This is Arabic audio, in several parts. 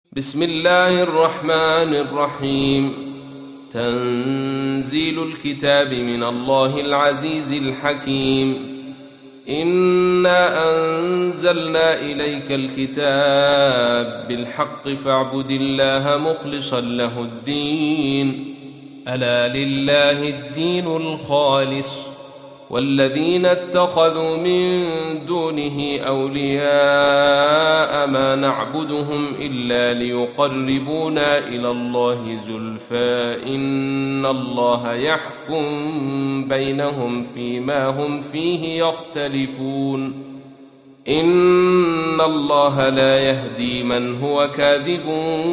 بسم الله الرحمن الرحيم. تنزيل الكتاب من الله العزيز الحكيم. إنا أنزلنا إليك الكتاب بالحق فاعبد الله مخلصا له الدين. ألا لله الدين الخالص والذين اتخذوا من دونه أولياء ما نعبدهم إلا ليقربونا إلى الله زلفى إن الله يحكم بينهم فيما هم فيه يختلفون. إن الله لا يهدي من هو كاذب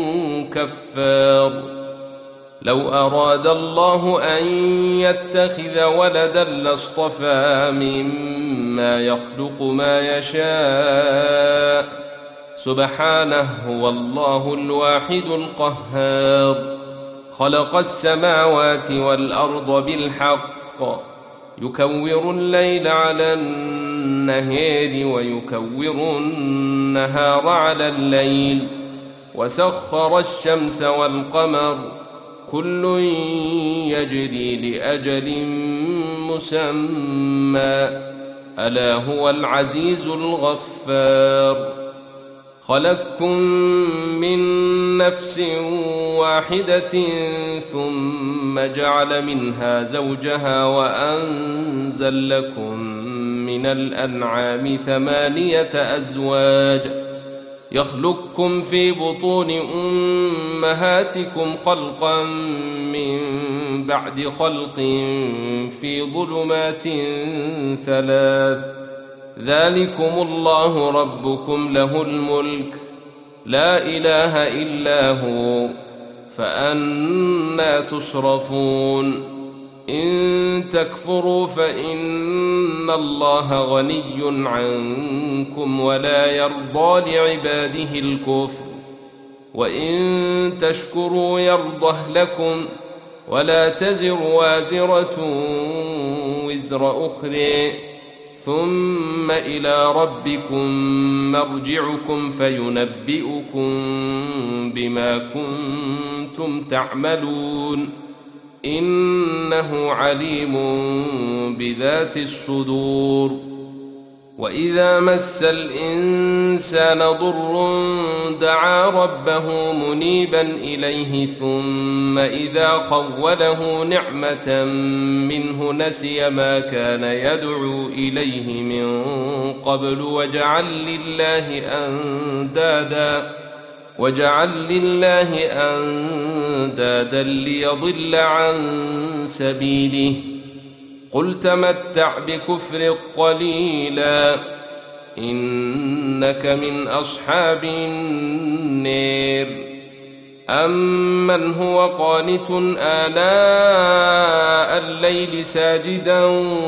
كفار. لو أراد الله أن يتخذ ولدا لاصطفى مما يخلق ما يشاء سبحانه هو الله الواحد القهار. خلق السماوات والأرض بالحق يكور الليل على النهار ويكور النهار على الليل وسخر الشمس والقمر كل يجري لأجل مسمى ألا هو العزيز الغفار. خلقكم من نفس واحدة ثم جعل منها زوجها وأنزل لكم من الأنعام 8 أزواج يخلقكم في بطون أمهاتكم خلقا من بعد خلق في ظلمات 3 ذلكم الله ربكم له الملك لا إله إلا هو فأنى تصرفون. إن تكفروا فإن الله غني عنكم ولا يرضى لعباده الكفر وإن تشكروا يرضه لكم ولا تزر وازرة وزر أخرى ثم إلى ربكم مرجعكم فينبئكم بما كنتم تعملون إنه عليم بذات الصدور. وإذا مس الإنسان ضر دعا ربه منيبا إليه ثم إذا خوله نعمة منه نسي ما كان يدعو إليه من قبل وجعل لله أندادا ليضل عن سبيله. قل تمتع بكفر قليلا إنك من أصحاب النار. أمن هو قانت آناء الليل ساجدا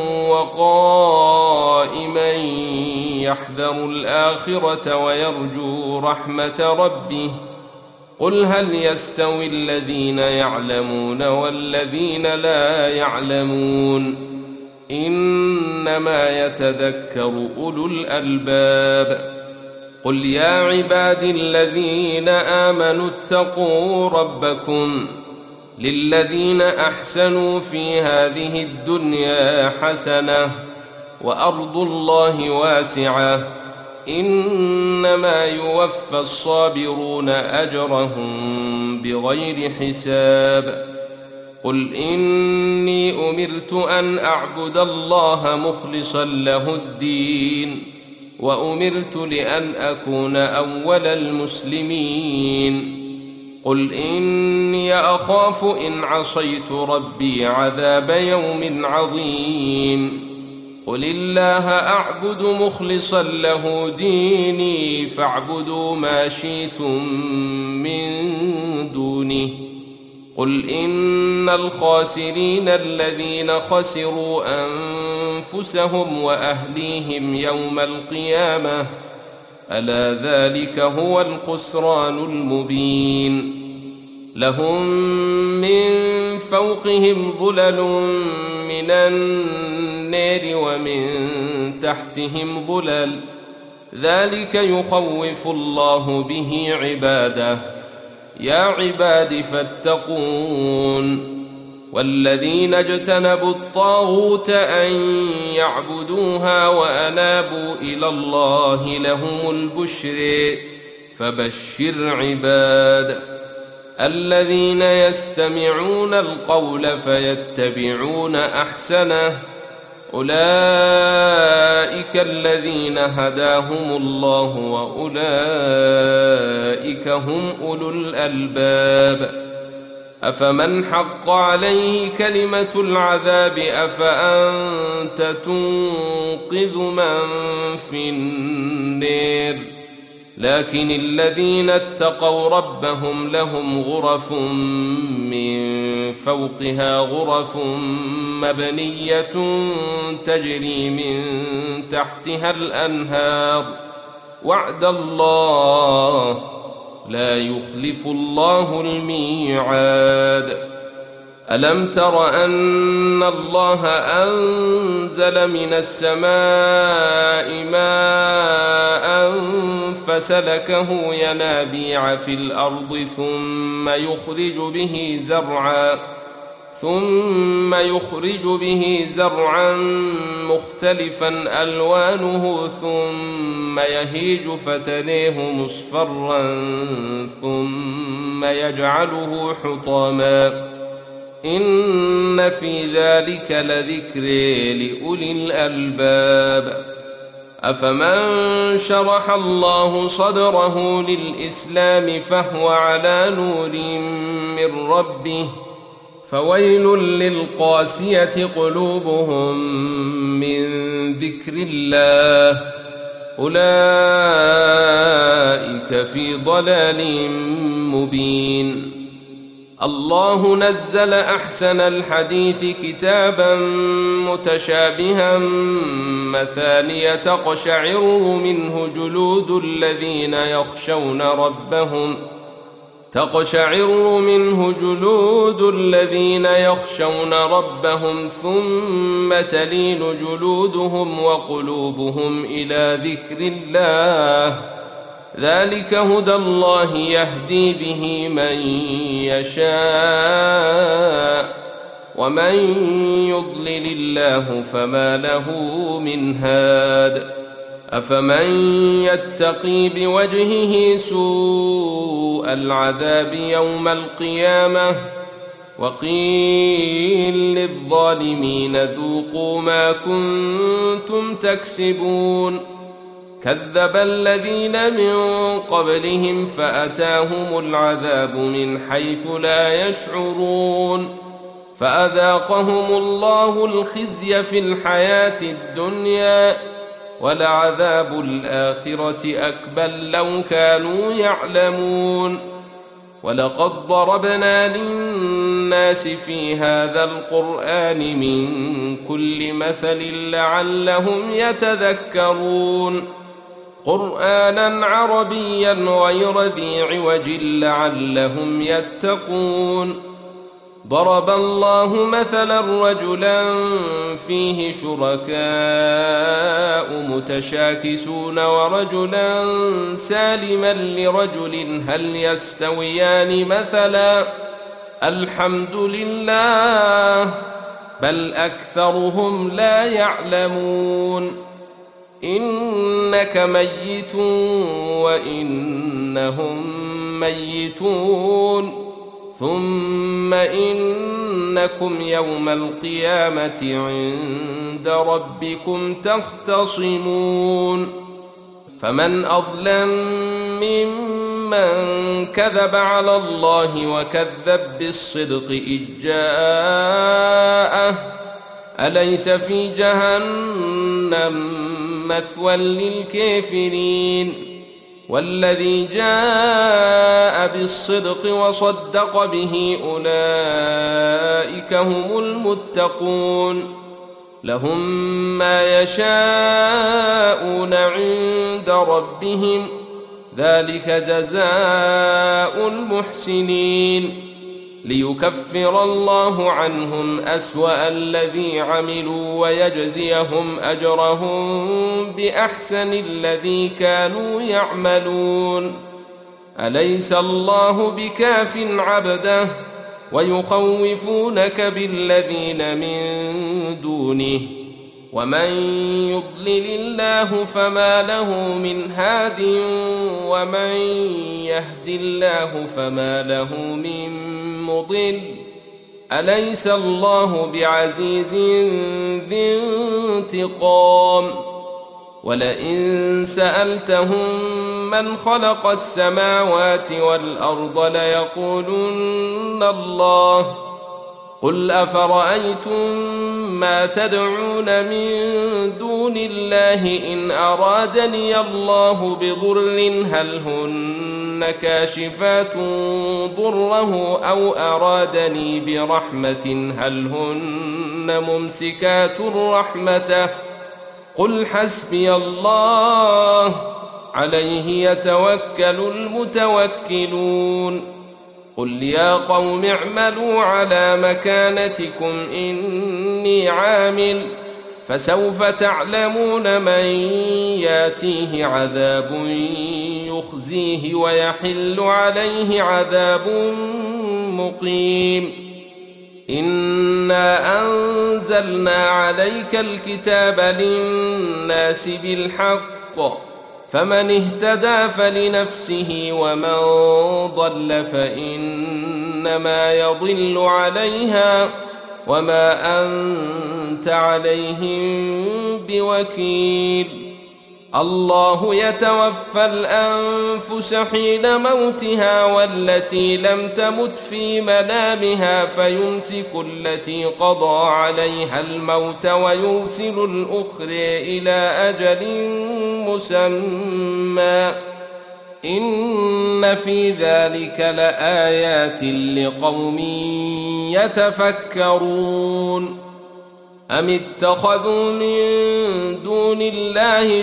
وقائما يحذر الآخرة ويرجو رحمة ربه قل هل يستوي الذين يعلمون والذين لا يعلمون إنما يتذكر أولو الألباب. قل يا عبادي الذين آمنوا اتقوا ربكم للذين أحسنوا في هذه الدنيا حسنة وأرض الله واسعة إنما يوفى الصابرون أجرهم بغير حساب. قل إني أمرت أن أعبد الله مخلصا له الدين وأمرت لأن أكون أول المسلمين. قل إني أخاف إن عصيت ربي عذاب يوم عظيم. قل الله أعبد مخلصا له ديني فاعبدوا ما شئتم من دونه. قل إن الخاسرين الذين خسروا أنفسهم وأهليهم يوم القيامة ألا ذلك هو الخسران المبين. لهم من فوقهم ظلل من النار ومن تحتهم ظلل ذلك يخوف الله به عباده. يا عباد فاتقون. والذين اجتنبوا الطاغوت أن يعبدوها وأنابوا إلى الله لهم البشر. فبشر عباد الذين يستمعون القول فيتبعون أحسنه، أولئك الذين هداهم الله وأولئك هم أولو الألباب. أفمن حق عليه كلمة العذاب أفأنت تنقذ من في النار؟ لكن الذين اتقوا ربهم لهم غرف من فوقها غرف مبنية تجري من تحتها الأنهار، وعد الله لا يخلف الله الميعاد. ألم تر أن الله أنزل من السماء ماء فسلكه ينابيع في الأرض ثم يخرج به زرعا مختلفا ألوانه ثم يهيج فتريه مصفرا ثم يجعله حطاما، إن في ذلك لذكر لأولي الألباب. أفمن شرح الله صدره للإسلام فهو على نور من ربه، فويل للقاسية قلوبهم من ذكر الله، أولئك في ضلال مبين. الله نزل أحسن الحديث كتابا متشابها مثانية تقشعر منه جلود الذين يخشون ربهم ثم تلين جلودهم وقلوبهم إلى ذكر الله، ذلك هدى الله يهدي به من يشاء، ومن يضلل الله فما له من هاد. أفمن يتقي بوجهه سوء العذاب يوم القيامة وقيل للظالمين ذوقوا ما كنتم تكسبون. كذب الذين من قبلهم فأتاهم العذاب من حيث لا يشعرون، فأذاقهم الله الخزي في الحياة الدنيا ولعذاب الآخرة أكبر لو كانوا يعلمون. ولقد ضربنا للناس في هذا القرآن من كل مثل لعلهم يتذكرون، قرآنا عربيا غير ذي عوج لعلهم يتقون. ضرب الله مثلا رجلا فيه شركاء متشاكسون ورجلا سالما لرجل هل يستويان مثلا؟ الحمد لله بل أكثرهم لا يعلمون. إنك ميت وإنهم ميتون ثم إنكم يوم القيامة عند ربكم تختصمون. فمن أظلم ممن كذب على الله وكذب بالصدق إذ جاءه، أليس في جهنم مثوى للكافرين؟ والذي جاء بالصدق وصدق به أولئك هم المتقون، لهم ما يشاءون عند ربهم ذلك جزاء المحسنين. ليكفر الله عنهم أسوأ الذي عملوا ويجزيهم أجرهم بأحسن الذي كانوا يعملون. أليس الله بكاف عبده ويخوفونك بالذين من دونه ومن يضلل الله فما له من هاد ومن يهد الله فما له من مضل. أليس الله بعزيز ذي انتقام؟ ولئن سألتهم من خلق السماوات والأرض ليقولن الله. قل أفرأيتم ما تدعون من دون الله إن أرادني الله بضر هل هن كاشفات ضره أو أرادني برحمة هل هن ممسكات رحمته؟ قل حسبي الله عليه يتوكل المتوكلون. قل يا قوم اعملوا على مكانتكم إني عامل فسوف تعلمون من ياتيه عذاب يخزيه ويحل عليه عذاب مقيم. إنا أنزلنا عليك الكتاب للناس بالحق فمن اهتدى فلنفسه ومن ضل فإنما يضل عليها وما أنت عليهم بوكيل. الله يتوفى الأنفس حين موتها والتي لم تمت في منامها فيمسك التي قضى عليها الموت ويرسل الأخرى إلى أجل مسمى. إن في ذلك لآيات لقوم يتفكرون. أم اتخذوا من دون الله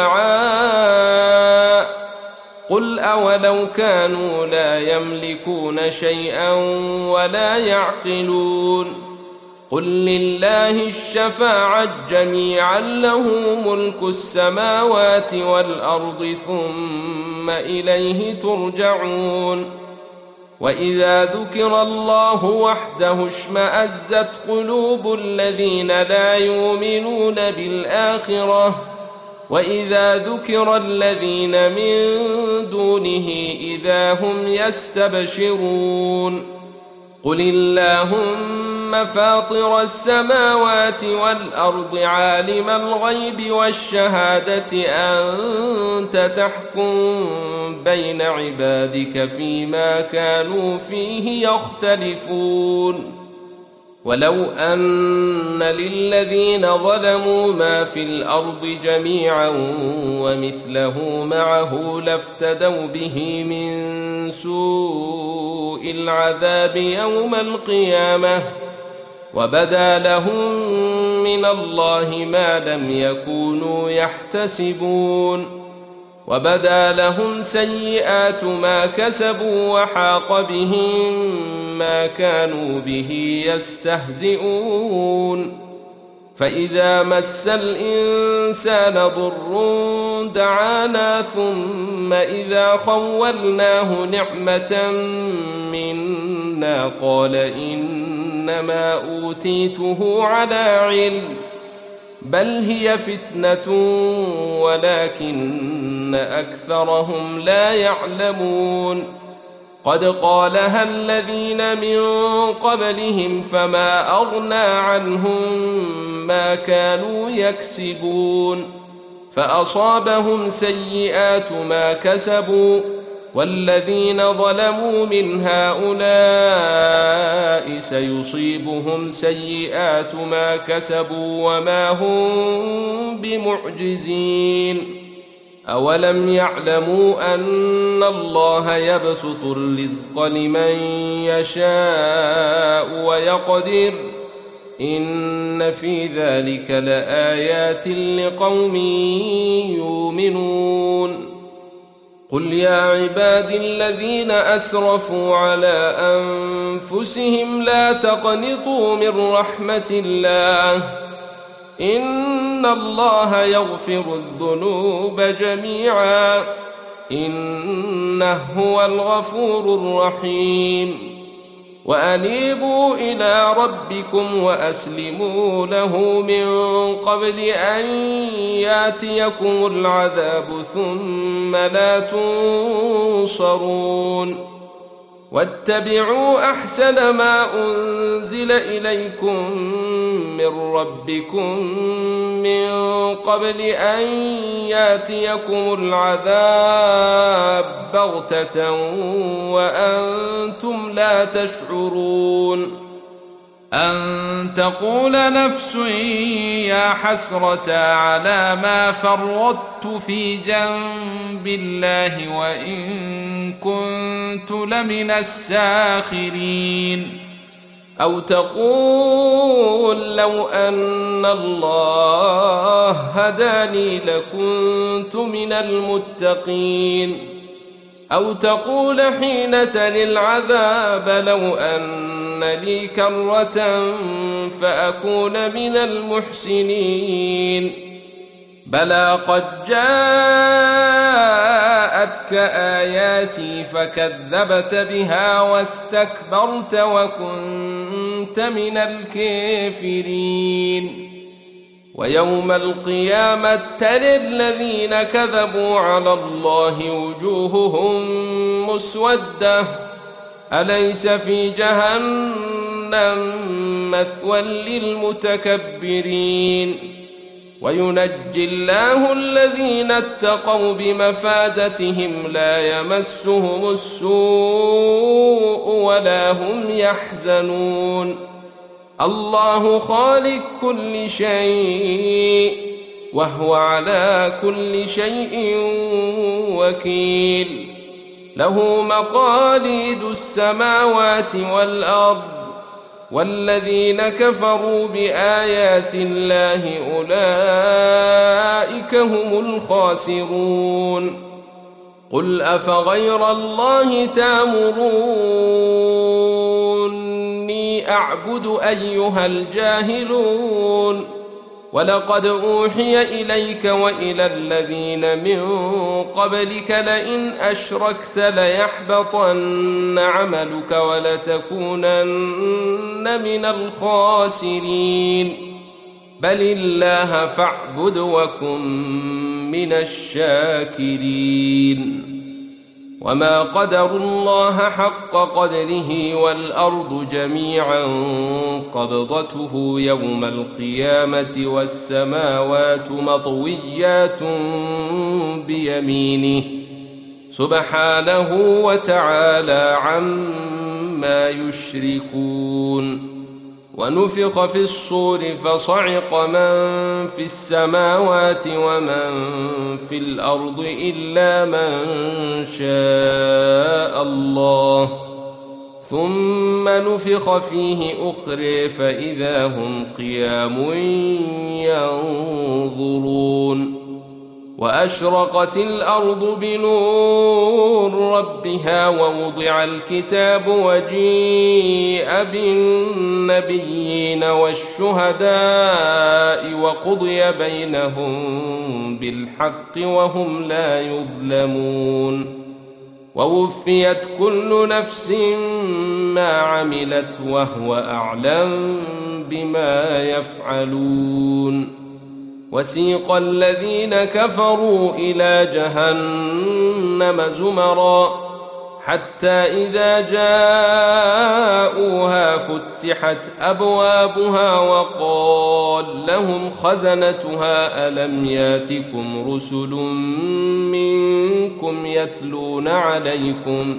شفعاء قل أولو كانوا لا يملكون شيئا ولا يعقلون. قل لله الشفاعة جميعا له ملك السماوات والأرض ثم إليه ترجعون. وإذا ذكر الله وحده اشمأزت قلوب الذين لا يؤمنون بالآخرة وإذا ذكر الذين من دونه إذا هم يستبشرون. قل اللهم فاطر السماوات والأرض عالم الغيب والشهادة أنت تحكم بين عبادك فيما كانوا فيه يختلفون. ولو أن للذين ظلموا ما في الأرض جميعا ومثله معه لافتدوا به من سوء العذاب يوم القيامة وبدا لهم من الله ما لم يكونوا يحتسبون. وبدا لهم سيئات ما كسبوا وحاق بهم ما كانوا به يستهزئون. فإذا مس الإنسان ضر دعانا ثم إذا خولناه نعمة منا قال إنما أوتيته على علم بل هي فتنة ولكن أكثرهم لا يعلمون. قد قالها الذين من قبلهم فما أغنى عنهم ما كانوا يكسبون فأصابهم سيئات ما كسبوا والذين ظلموا من هؤلاء سيصيبهم سيئات ما كسبوا وما هم بمعجزين. أولم يعلموا أن الله يبسط الرزق لمن يشاء ويقدر إن في ذلك لآيات لقوم يؤمنون. قل يا عبادي الذين أسرفوا على أنفسهم لا تقنطوا من رحمة الله إن الله يغفر الذنوب جميعا إنه هو الغفور الرحيم وأنيبوا إلى ربكم وأسلموا له من قبل أن ياتيكم العذاب ثم لا تنصرون واتبعوا أحسن ما أنزل إليكم من ربكم من قبل أن ياتيكم العذاب بغتة وأنتم لا تشعرون أن تقول نفس يا حسرة على ما فرطت في جنب الله وإن كنت لمن الساخرين أو تقول لو أن الله هداني لكنت من المتقين أو تقول حين تلي العذاب لو أن لي كرة فأكون من المحسنين بلى قد جاءتك آياتي فكذبت بها واستكبرت وكنت من الكافرين ويوم القيامة ترى الذين كذبوا على الله وجوههم مسودة أليس في جهنم مثوى للمتكبرين وينجي الله الذين اتقوا بمفازتهم لا يمسهم السوء ولا هم يحزنون الله خالق كل شيء وهو على كل شيء وكيل له مقاليد السماوات والأرض والذين كفروا بآيات الله أولئك هم الخاسرون قل أفغير الله تأمروني أعبد أيها الجاهلون ولقد أوحي إليك وإلى الذين من قبلك لئن أشركت ليحبطن عملك ولتكونن من الخاسرين بل الله فاعبد وكن من الشاكرين وما قدروا الله حق قدره والأرض جميعا قبضته يوم القيامة والسماوات مطويات بيمينه سبحانه وتعالى عما يشركون ونفخ في الصور فصعق من في السماوات ومن في الأرض إلا من شاء الله ثم نفخ فيه أخرى فإذا هم قيام ينظرون وأشرقت الأرض بنور ربها ووضع الكتاب وجيء بالنبيين والشهداء وقضي بينهم بالحق وهم لا يظلمون ووفيت كل نفس ما عملت وهو أعلم بما يفعلون وسيق الذين كفروا إلى جهنم زمرا حتى إذا جاءوها فتحت أبوابها وقال لهم خزنتها ألم ياتكم رسل منكم يتلون عليكم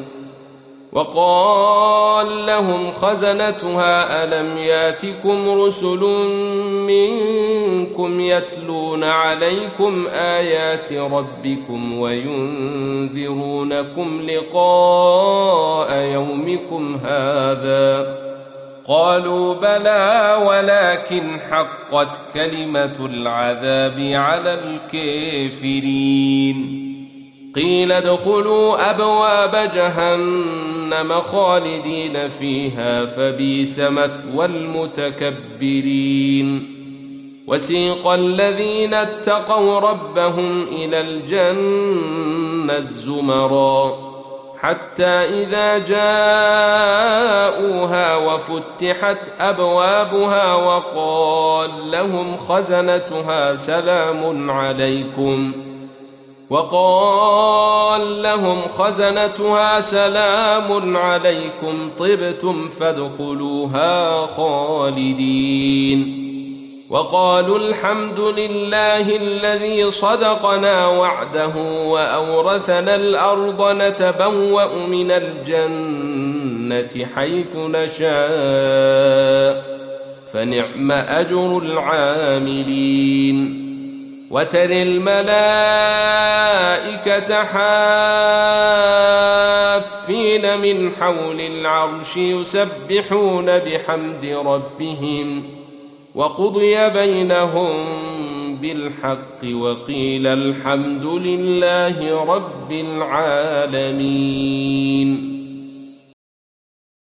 وقال لهم خزنتها ألم ياتكم رسل منكم يتلون عليكم آيات ربكم وينذرونكم لقاء يومكم هذا قالوا بلى ولكن حقت كلمة العذاب على الكافرين قيل ادخلوا أبواب جهنم خالدين فيها فبئس مثوى المتكبرين وسيق الذين اتقوا ربهم إلى الجنة زمرا حتى إذا جاءوها وفتحت أبوابها وقال لهم خزنتها سلام عليكم طبتم فادخلوها خالدين وقالوا الحمد لله الذي صدقنا وعده وأورثنا الأرض نتبوأ من الجنة حيث نشاء فنعم أجر العاملين وترى الملائكة حافين من حول العرش يسبحون بحمد ربهم وقضي بينهم بالحق وقيل الحمد لله رب العالمين.